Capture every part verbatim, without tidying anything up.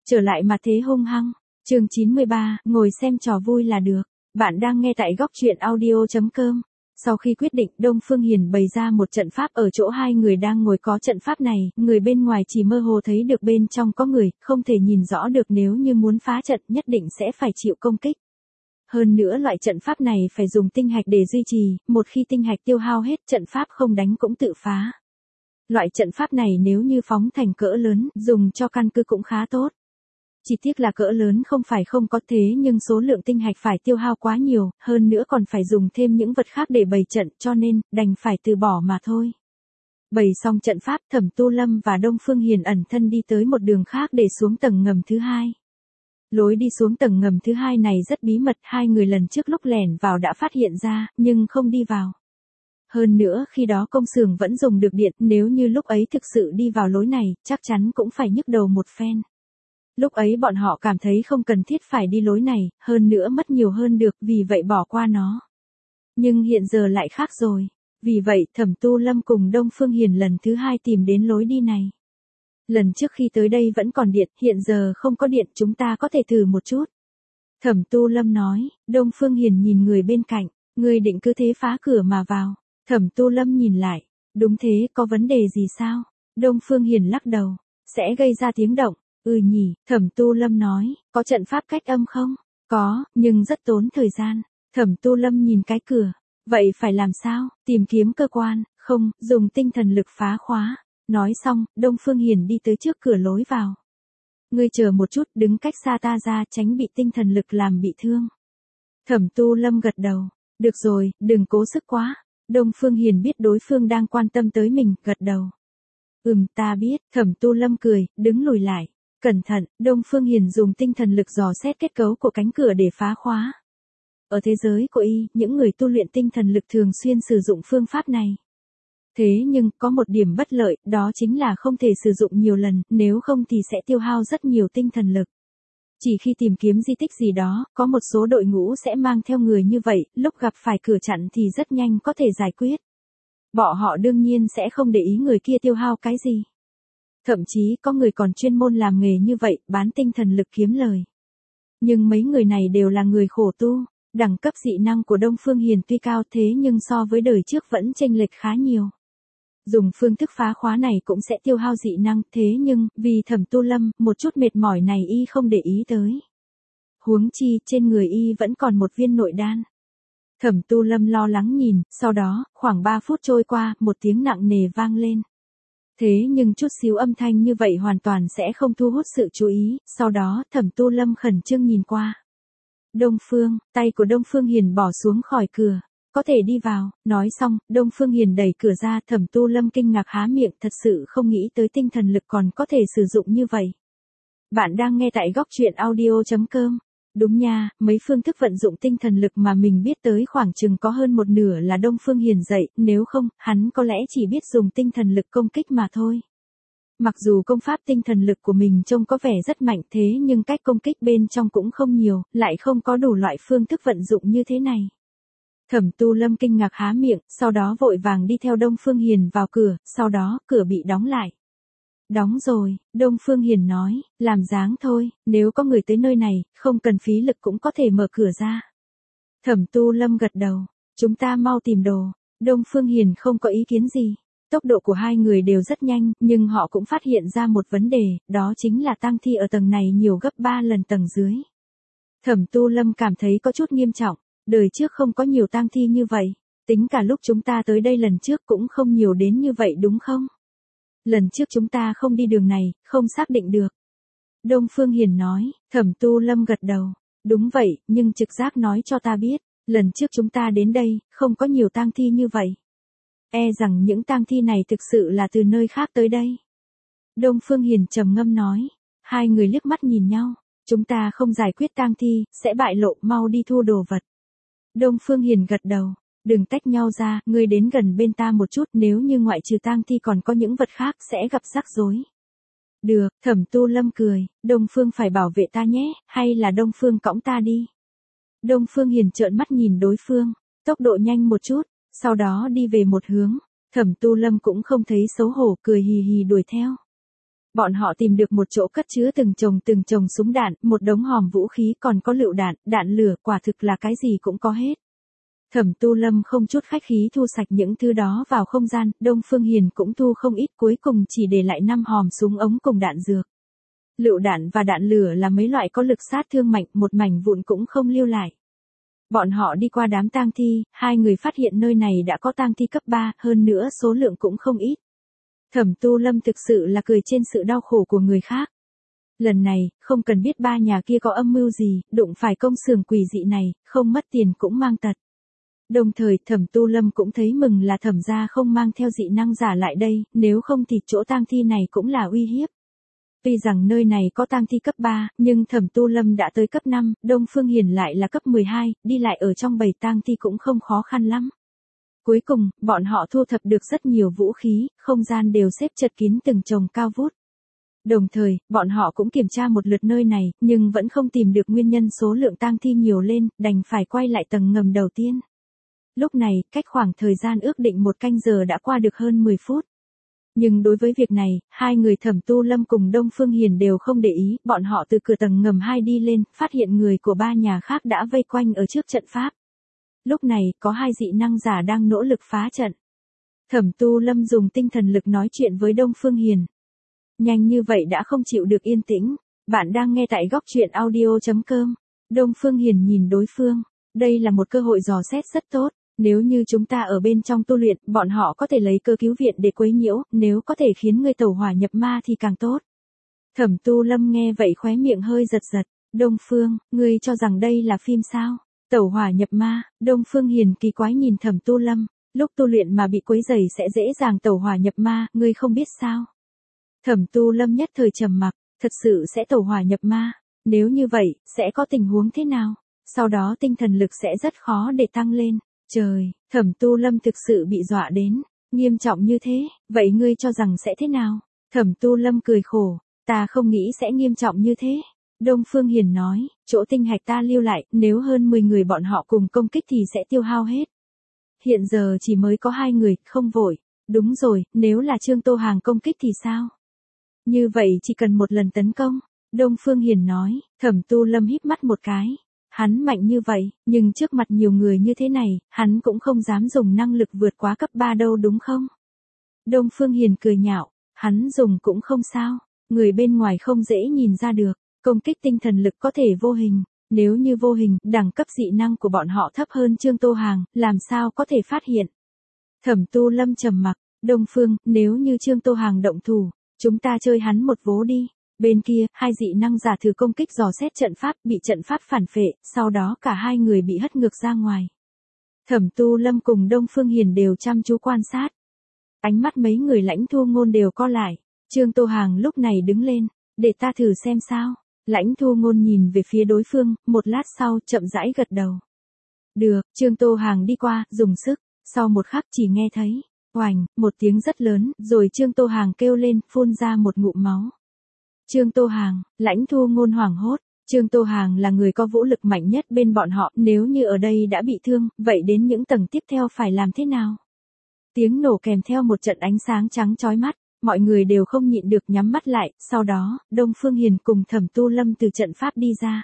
Trở lại mà thế hung hăng. Chương chín mươi ba, ngồi xem trò vui là được. Bạn đang nghe tại góc truyện audio chấm com. Sau khi quyết định, Đông Phương Hiền bày ra một trận pháp ở chỗ hai người đang ngồi. Có trận pháp này, người bên ngoài chỉ mơ hồ thấy được bên trong có người, không thể nhìn rõ được. Nếu như muốn phá trận nhất định sẽ phải chịu công kích. Hơn nữa loại trận pháp này phải dùng tinh hạch để duy trì, một khi tinh hạch tiêu hao hết, trận pháp không đánh cũng tự phá. Loại trận pháp này nếu như phóng thành cỡ lớn, dùng cho căn cứ cũng khá tốt. Chỉ tiếc là cỡ lớn không phải không có, thế nhưng số lượng tinh hạch phải tiêu hao quá nhiều, hơn nữa còn phải dùng thêm những vật khác để bày trận, cho nên, đành phải từ bỏ mà thôi. Bày xong trận pháp, Thẩm Tu Lâm và Đông Phương Hiền ẩn thân đi tới một đường khác để xuống tầng ngầm thứ hai. Lối đi xuống tầng ngầm thứ hai này rất bí mật, hai người lần trước lúc lẻn vào đã phát hiện ra, nhưng không đi vào. Hơn nữa khi đó công xưởng vẫn dùng được điện, nếu như lúc ấy thực sự đi vào lối này, chắc chắn cũng phải nhức đầu một phen. Lúc ấy bọn họ cảm thấy không cần thiết phải đi lối này, hơn nữa mất nhiều hơn được, vì vậy bỏ qua nó. Nhưng hiện giờ lại khác rồi. Vì vậy, Thẩm Tu Lâm cùng Đông Phương Hiền lần thứ hai tìm đến lối đi này. Lần trước khi tới đây vẫn còn điện, hiện giờ không có điện, chúng ta có thể thử một chút. Thẩm Tu Lâm nói. Đông Phương Hiền nhìn người bên cạnh, người định cứ thế phá cửa mà vào. Thẩm Tu Lâm nhìn lại. Đúng thế, có vấn đề gì sao? Đông Phương Hiền lắc đầu. Sẽ gây ra tiếng động. Ừ nhỉ, Thẩm Tu Lâm nói. Có trận pháp cách âm không? Có, nhưng rất tốn thời gian. Thẩm Tu Lâm nhìn cái cửa. Vậy phải làm sao? Tìm kiếm cơ quan? Không, dùng tinh thần lực phá khóa. Nói xong, Đông Phương Hiền đi tới trước cửa lối vào. Ngươi chờ một chút, đứng cách xa ta ra, tránh bị tinh thần lực làm bị thương. Thẩm Tu Lâm gật đầu. Được rồi, đừng cố sức quá. Đông Phương Hiền biết đối phương đang quan tâm tới mình, gật đầu. Ừm, ta biết. Thẩm Tu Lâm cười, đứng lùi lại. Cẩn thận, Đông Phương Hiền dùng tinh thần lực dò xét kết cấu của cánh cửa để phá khóa. Ở thế giới của y, những người tu luyện tinh thần lực thường xuyên sử dụng phương pháp này. Thế nhưng, có một điểm bất lợi, đó chính là không thể sử dụng nhiều lần, nếu không thì sẽ tiêu hao rất nhiều tinh thần lực. Chỉ khi tìm kiếm di tích gì đó, có một số đội ngũ sẽ mang theo người như vậy, lúc gặp phải cửa chặn thì rất nhanh có thể giải quyết. Bọn họ đương nhiên sẽ không để ý người kia tiêu hao cái gì. Thậm chí có người còn chuyên môn làm nghề như vậy, bán tinh thần lực kiếm lời. Nhưng mấy người này đều là người khổ tu, đẳng cấp dị năng của Đông Phương Hiền tuy cao thế nhưng so với đời trước vẫn chênh lệch khá nhiều. Dùng phương thức phá khóa này cũng sẽ tiêu hao dị năng, thế nhưng, vì Thẩm Tu Lâm, một chút mệt mỏi này y không để ý tới. Huống chi, trên người y vẫn còn một viên nội đan. Thẩm Tu Lâm lo lắng nhìn, sau đó, khoảng ba phút trôi qua, một tiếng nặng nề vang lên. Thế nhưng chút xíu âm thanh như vậy hoàn toàn sẽ không thu hút sự chú ý, sau đó, Thẩm Tu Lâm khẩn trương nhìn qua. Đông Phương, tay của Đông Phương Hiền bỏ xuống khỏi cửa. Có thể đi vào. Nói xong, Đông Phương Hiền đẩy cửa ra, Thẩm Tu Lâm kinh ngạc há miệng, thật sự không nghĩ tới tinh thần lực còn có thể sử dụng như vậy. Bạn đang nghe tại góc truyện audio chấm com. Đúng nha, mấy phương thức vận dụng tinh thần lực mà mình biết tới khoảng chừng có hơn một nửa là Đông Phương Hiền dạy, nếu không, hắn có lẽ chỉ biết dùng tinh thần lực công kích mà thôi. Mặc dù công pháp tinh thần lực của mình trông có vẻ rất mạnh thế nhưng cách công kích bên trong cũng không nhiều, lại không có đủ loại phương thức vận dụng như thế này. Thẩm Tu Lâm kinh ngạc há miệng, sau đó vội vàng đi theo Đông Phương Hiền vào cửa, sau đó, cửa bị đóng lại. Đóng rồi, Đông Phương Hiền nói, làm dáng thôi, nếu có người tới nơi này, không cần phí lực cũng có thể mở cửa ra. Thẩm Tu Lâm gật đầu, chúng ta mau tìm đồ. Đông Phương Hiền không có ý kiến gì. Tốc độ của hai người đều rất nhanh, nhưng họ cũng phát hiện ra một vấn đề, đó chính là tang thi ở tầng này nhiều gấp ba lần tầng dưới. Thẩm Tu Lâm cảm thấy có chút nghiêm trọng. Đời trước không có nhiều tang thi như vậy, tính cả lúc chúng ta tới đây lần trước cũng không nhiều đến như vậy đúng không? Lần trước chúng ta không đi đường này, không xác định được. Đông Phương Hiền nói. Thẩm Tu Lâm gật đầu. Đúng vậy, nhưng trực giác nói cho ta biết, lần trước chúng ta đến đây, không có nhiều tang thi như vậy. E rằng những tang thi này thực sự là từ nơi khác tới đây. Đông Phương Hiền trầm ngâm nói. Hai người liếc mắt nhìn nhau. Chúng ta không giải quyết tang thi, sẽ bại lộ, mau đi thu đồ vật. Đông Phương Hiền gật đầu. Đừng tách nhau ra, ngươi đến gần bên ta một chút, nếu như ngoại trừ tang thi còn có những vật khác sẽ gặp rắc rối. Được, Thẩm Tu Lâm cười, Đông Phương phải bảo vệ ta nhé, hay là Đông Phương cõng ta đi. Đông Phương Hiền trợn mắt nhìn đối phương, tốc độ nhanh một chút, sau đó đi về một hướng. Thẩm Tu Lâm cũng không thấy xấu hổ, cười hì hì đuổi theo. Bọn họ tìm được một chỗ cất chứa từng chồng từng chồng súng đạn, một đống hòm vũ khí còn có lựu đạn, đạn lửa, quả thực là cái gì cũng có hết. Thẩm Tu Lâm không chút khách khí thu sạch những thứ đó vào không gian, Đông Phương Hiền cũng thu không ít, cuối cùng chỉ để lại năm hòm súng ống cùng đạn dược. Lựu đạn và đạn lửa là mấy loại có lực sát thương mạnh, một mảnh vụn cũng không lưu lại. Bọn họ đi qua đám tang thi, hai người phát hiện nơi này đã có tang thi cấp ba, hơn nữa số lượng cũng không ít. Thẩm Tu Lâm thực sự là cười trên sự đau khổ của người khác. Lần này, không cần biết ba nhà kia có âm mưu gì, đụng phải công xưởng quỷ dị này, không mất tiền cũng mang tật. Đồng thời, Thẩm Tu Lâm cũng thấy mừng là Thẩm gia không mang theo dị năng giả lại đây, nếu không thì chỗ tang thi này cũng là uy hiếp. Tuy rằng nơi này có tang thi cấp ba, nhưng Thẩm Tu Lâm đã tới cấp năm, Đông Phương Hiền lại là cấp mười hai, đi lại ở trong bầy tang thi cũng không khó khăn lắm. Cuối cùng, bọn họ thu thập được rất nhiều vũ khí, không gian đều xếp chật kín từng chồng cao vút. Đồng thời, bọn họ cũng kiểm tra một lượt nơi này, nhưng vẫn không tìm được nguyên nhân số lượng tang thi nhiều lên, đành phải quay lại tầng ngầm đầu tiên. Lúc này, cách khoảng thời gian ước định một canh giờ đã qua được hơn mười phút. Nhưng đối với việc này, hai người Thẩm Tu Lâm cùng Đông Phương Hiền đều không để ý, bọn họ từ cửa tầng ngầm hai đi lên, phát hiện người của ba nhà khác đã vây quanh ở trước trận pháp. Lúc này, có hai dị năng giả đang nỗ lực phá trận. Thẩm Tu Lâm dùng tinh thần lực nói chuyện với Đông Phương Hiền. Nhanh như vậy đã không chịu được yên tĩnh. Bạn đang nghe tại góc truyện audio chấm com. Đông Phương Hiền nhìn đối phương. Đây là một cơ hội dò xét rất tốt. Nếu như chúng ta ở bên trong tu luyện, bọn họ có thể lấy cơ cứu viện để quấy nhiễu, nếu có thể khiến ngươi tẩu hỏa nhập ma thì càng tốt. Thẩm Tu Lâm nghe vậy khóe miệng hơi giật giật. Đông Phương, ngươi cho rằng đây là phim sao? Tẩu hỏa nhập ma, Đông Phương Hiền kỳ quái nhìn Thẩm Tu Lâm, lúc tu luyện mà bị quấy rầy sẽ dễ dàng tẩu hỏa nhập ma, ngươi không biết sao? Thẩm Tu Lâm nhất thời trầm mặc, thật sự sẽ tẩu hỏa nhập ma, nếu như vậy, sẽ có tình huống thế nào? Sau đó tinh thần lực sẽ rất khó để tăng lên. Trời, Thẩm Tu Lâm thực sự bị dọa đến, nghiêm trọng như thế, vậy ngươi cho rằng sẽ thế nào? Thẩm Tu Lâm cười khổ, ta không nghĩ sẽ nghiêm trọng như thế. Đông Phương Hiền nói, chỗ tinh hạch ta lưu lại, nếu hơn mười người bọn họ cùng công kích thì sẽ tiêu hao hết. Hiện giờ chỉ mới có hai người, không vội. Đúng rồi, nếu là Trương Tô Hàng công kích thì sao? Như vậy chỉ cần một lần tấn công. Đông Phương Hiền nói, Thẩm Tu Lâm híp mắt một cái. Hắn mạnh như vậy, nhưng trước mặt nhiều người như thế này, hắn cũng không dám dùng năng lực vượt quá cấp ba đâu đúng không? Đông Phương Hiền cười nhạo, hắn dùng cũng không sao, người bên ngoài không dễ nhìn ra được, công kích tinh thần lực có thể vô hình, nếu như vô hình, đẳng cấp dị năng của bọn họ thấp hơn Trương Tô Hàng, làm sao có thể phát hiện? Thẩm Tu Lâm trầm mặc, Đông Phương, nếu như Trương Tô Hàng động thủ, chúng ta chơi hắn một vố đi. Bên kia, hai dị năng giả thử công kích dò xét trận pháp, bị trận pháp phản phệ, sau đó cả hai người bị hất ngược ra ngoài. Thẩm Tu Lâm cùng Đông Phương Hiền đều chăm chú quan sát. Ánh mắt mấy người Lãnh Thu Ngôn đều co lại. Trương Tô Hàng lúc này đứng lên, để ta thử xem sao. Lãnh Thu Ngôn nhìn về phía đối phương, một lát sau chậm rãi gật đầu. Được, Trương Tô Hàng đi qua, dùng sức, sau một khắc chỉ nghe thấy, oành, một tiếng rất lớn, rồi Trương Tô Hàng kêu lên, phun ra một ngụm máu. Trương Tô Hàng, Lãnh Thu Ngôn hoảng hốt, Trương Tô Hàng là người có vũ lực mạnh nhất bên bọn họ, nếu như ở đây đã bị thương, vậy đến những tầng tiếp theo phải làm thế nào? Tiếng nổ kèm theo một trận ánh sáng trắng chói mắt, mọi người đều không nhịn được nhắm mắt lại, sau đó, Đông Phương Hiền cùng Thẩm Tu Lâm từ trận pháp đi ra.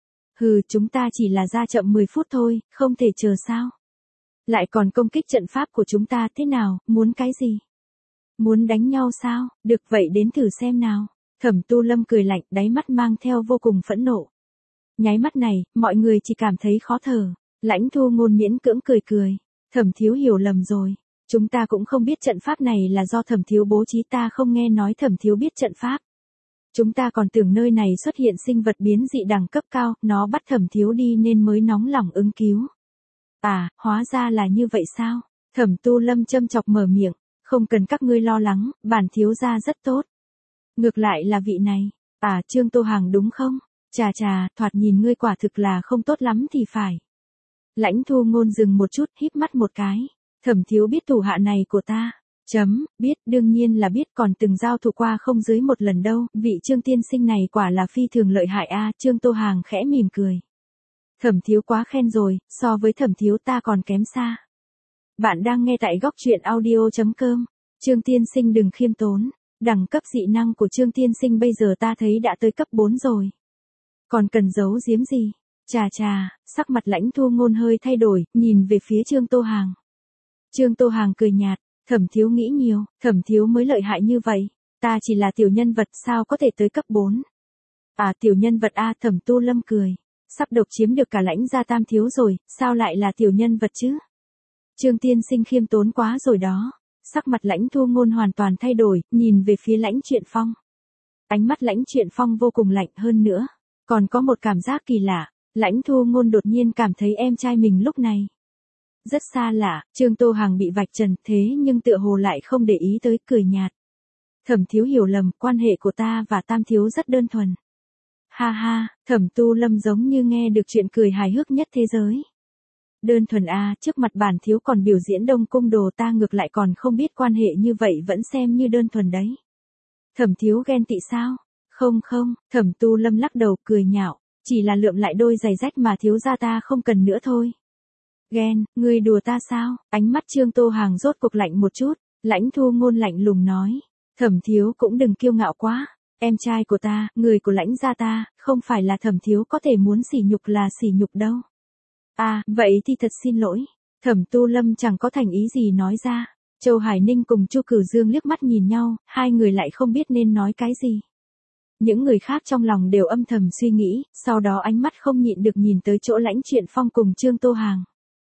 Hừ, chúng ta chỉ là ra chậm mười phút thôi, không thể chờ sao? Lại còn công kích trận pháp của chúng ta thế nào, muốn cái gì? Muốn đánh nhau sao? Được vậy đến thử xem nào. Thẩm Tu Lâm cười lạnh, đáy mắt mang theo vô cùng phẫn nộ. Nháy mắt này, mọi người chỉ cảm thấy khó thở. Lãnh Thu Ngôn miễn cưỡng cười cười. Thẩm thiếu hiểu lầm rồi. Chúng ta cũng không biết trận pháp này là do Thẩm thiếu bố trí, ta không nghe nói Thẩm thiếu biết trận pháp. Chúng ta còn tưởng nơi này xuất hiện sinh vật biến dị đẳng cấp cao, nó bắt Thẩm thiếu đi nên mới nóng lòng ứng cứu. À, hóa ra là như vậy sao? Thẩm Tu Lâm châm chọc mở miệng, không cần các ngươi lo lắng, bản thiếu gia rất tốt. Ngược lại là vị này, à Trương Tô Hàng đúng không? Chà chà, thoạt nhìn ngươi quả thực là không tốt lắm thì phải. Lãnh Thu Ngôn dừng một chút, híp mắt một cái. Thẩm thiếu biết thủ hạ này của ta. Chấm, biết, đương nhiên là biết, còn từng giao thủ qua không dưới một lần đâu, vị Trương tiên sinh này quả là phi thường lợi hại a. Trương Tô Hàng khẽ mỉm cười. Thẩm thiếu quá khen rồi, so với Thẩm thiếu ta còn kém xa. Bạn đang nghe tại góc truyện audio chấm com. Trương tiên sinh đừng khiêm tốn. Đẳng cấp dị năng của Trương tiên sinh bây giờ ta thấy đã tới cấp bốn rồi. Còn cần giấu giếm gì? Chà chà, sắc mặt Lãnh Thu Ngôn hơi thay đổi, nhìn về phía Trương Tô Hàng. Trương Tô Hàng cười nhạt, Thẩm thiếu nghĩ nhiều, Thẩm thiếu mới lợi hại như vậy. Ta chỉ là tiểu nhân vật sao có thể tới cấp bốn. À tiểu nhân vật a Thẩm Tu Lâm cười. Sắp độc chiếm được cả Lãnh gia Tam thiếu rồi, sao lại là tiểu nhân vật chứ? Trương tiên sinh khiêm tốn quá rồi đó. Sắc mặt Lãnh Thu Ngôn hoàn toàn thay đổi, nhìn về phía Lãnh Truyện Phong. Ánh mắt Lãnh Truyện Phong vô cùng lạnh hơn nữa. Còn có một cảm giác kỳ lạ, Lãnh Thu Ngôn đột nhiên cảm thấy em trai mình lúc này rất xa lạ. Trương Tô Hàng bị vạch trần thế nhưng tựa hồ lại không để ý tới, cười nhạt. Thẩm thiếu hiểu lầm, quan hệ của ta và Tam thiếu rất đơn thuần. Ha ha, Thẩm Tu Lâm giống như nghe được chuyện cười hài hước nhất thế giới. Đơn thuần a, trước mặt bản thiếu còn biểu diễn Đông Cung đồ, ta ngược lại còn không biết quan hệ như vậy vẫn xem như đơn thuần đấy. Thẩm thiếu ghen tị sao? Không không, Thẩm Tu Lâm lắc đầu cười nhạo, chỉ là lượm lại đôi giày rách mà thiếu gia ta không cần nữa thôi. Ghen, ngươi đùa ta sao? Ánh mắt Trương Tô Hàng rốt cuộc lạnh một chút, Lãnh Thu Ngôn lạnh lùng nói, Thẩm thiếu cũng đừng kiêu ngạo quá, em trai của ta, người của Lãnh gia ta, không phải là Thẩm thiếu có thể muốn sỉ nhục là sỉ nhục đâu. À, vậy thì thật xin lỗi. Thẩm Tu Lâm chẳng có thành ý gì nói ra. Châu Hải Ninh cùng Chu Cửu Dương liếc mắt nhìn nhau, hai người lại không biết nên nói cái gì. Những người khác trong lòng đều âm thầm suy nghĩ, sau đó ánh mắt không nhịn được nhìn tới chỗ Lãnh Truyện Phong cùng Trương Tô Hàng.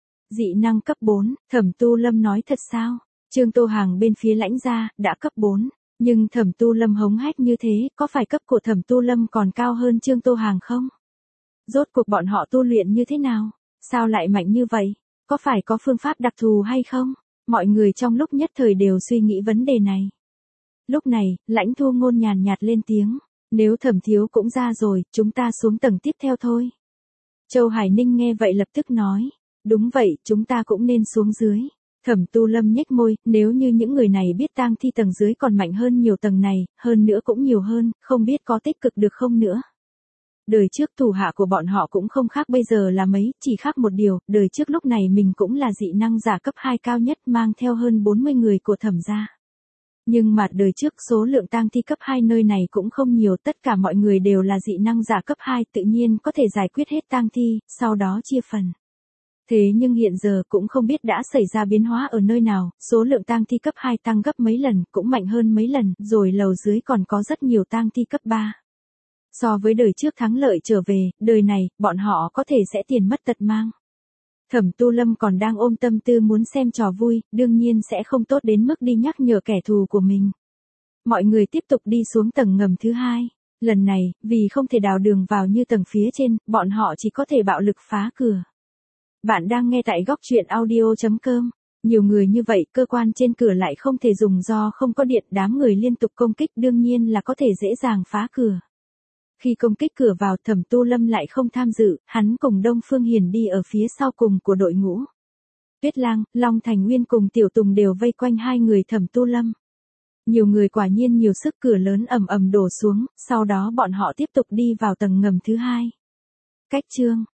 Dị năng cấp bốn, Thẩm Tu Lâm nói thật sao? Trương Tô Hàng bên phía Lãnh gia, đã cấp bốn. Nhưng Thẩm Tu Lâm hống hách như thế, có phải cấp của Thẩm Tu Lâm còn cao hơn Trương Tô Hàng không? Rốt cuộc bọn họ tu luyện như thế nào? Sao lại mạnh như vậy? Có phải có phương pháp đặc thù hay không? Mọi người trong lúc nhất thời đều suy nghĩ vấn đề này. Lúc này, Lãnh Thu Ngôn nhàn nhạt lên tiếng. Nếu Thẩm thiếu cũng ra rồi, chúng ta xuống tầng tiếp theo thôi. Châu Hải Ninh nghe vậy lập tức nói. Đúng vậy, chúng ta cũng nên xuống dưới. Thẩm Tu Lâm nhếch môi, nếu như những người này biết tang thi tầng dưới còn mạnh hơn nhiều tầng này, hơn nữa cũng nhiều hơn, không biết có tích cực được không nữa. Đời trước thủ hạ của bọn họ cũng không khác bây giờ là mấy, chỉ khác một điều, đời trước lúc này mình cũng là dị năng giả cấp hai cao nhất mang theo hơn bốn mươi người của Thẩm gia. Nhưng mà đời trước số lượng tang thi cấp hai nơi này cũng không nhiều, tất cả mọi người đều là dị năng giả cấp hai, tự nhiên có thể giải quyết hết tang thi, sau đó chia phần. Thế nhưng hiện giờ cũng không biết đã xảy ra biến hóa ở nơi nào, số lượng tang thi cấp hai tăng gấp mấy lần, cũng mạnh hơn mấy lần, rồi lầu dưới còn có rất nhiều tang thi cấp ba. So với đời trước thắng lợi trở về, đời này, bọn họ có thể sẽ tiền mất tật mang. Thẩm Tu Lâm còn đang ôm tâm tư muốn xem trò vui, đương nhiên sẽ không tốt đến mức đi nhắc nhở kẻ thù của mình. Mọi người tiếp tục đi xuống tầng ngầm thứ hai. Lần này, vì không thể đào đường vào như tầng phía trên, bọn họ chỉ có thể bạo lực phá cửa. Bạn đang nghe tại góc truyện audio chấm com. Nhiều người như vậy, cơ quan trên cửa lại không thể dùng do không có điện, đám người liên tục công kích đương nhiên là có thể dễ dàng phá cửa. Khi công kích cửa vào, Thẩm Tu Lâm lại không tham dự, hắn cùng Đông Phương Hiền đi ở phía sau cùng của đội ngũ. Tuyết Lang, Long Thành Nguyên cùng Tiểu Tùng đều vây quanh hai người Thẩm Tu Lâm. Nhiều người quả nhiên nhiều sức, cửa lớn ầm ầm đổ xuống, sau đó bọn họ tiếp tục đi vào tầng ngầm thứ hai. Cách chương